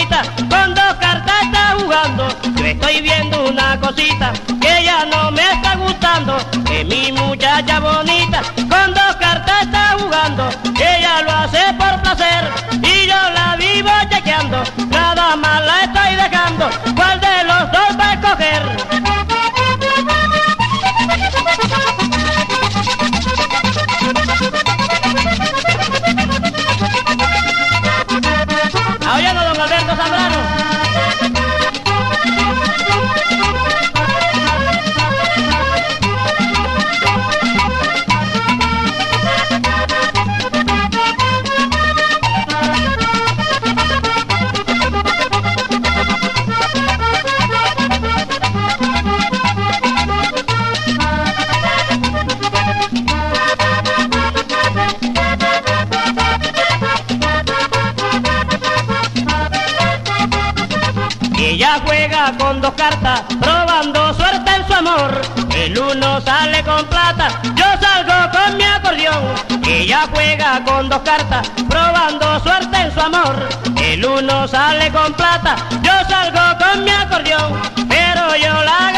bonita, con dos cartas está jugando. Yo estoy viendo una cosita que ya no me está gustando, que mi muchacha bonita con dos cartas está jugando. Ella lo hace por placer y yo la vivo chequeando. Nada más la estoy dejando, ¿cuál de los dos va a escoger? Oyendo don Alberto Zambrano. Ella juega con dos cartas, probando suerte en su amor. El uno sale con plata, yo salgo con mi acordeón. Ella juega con dos cartas, probando suerte en su amor. El uno sale con plata, yo salgo con mi acordeón. Pero yo la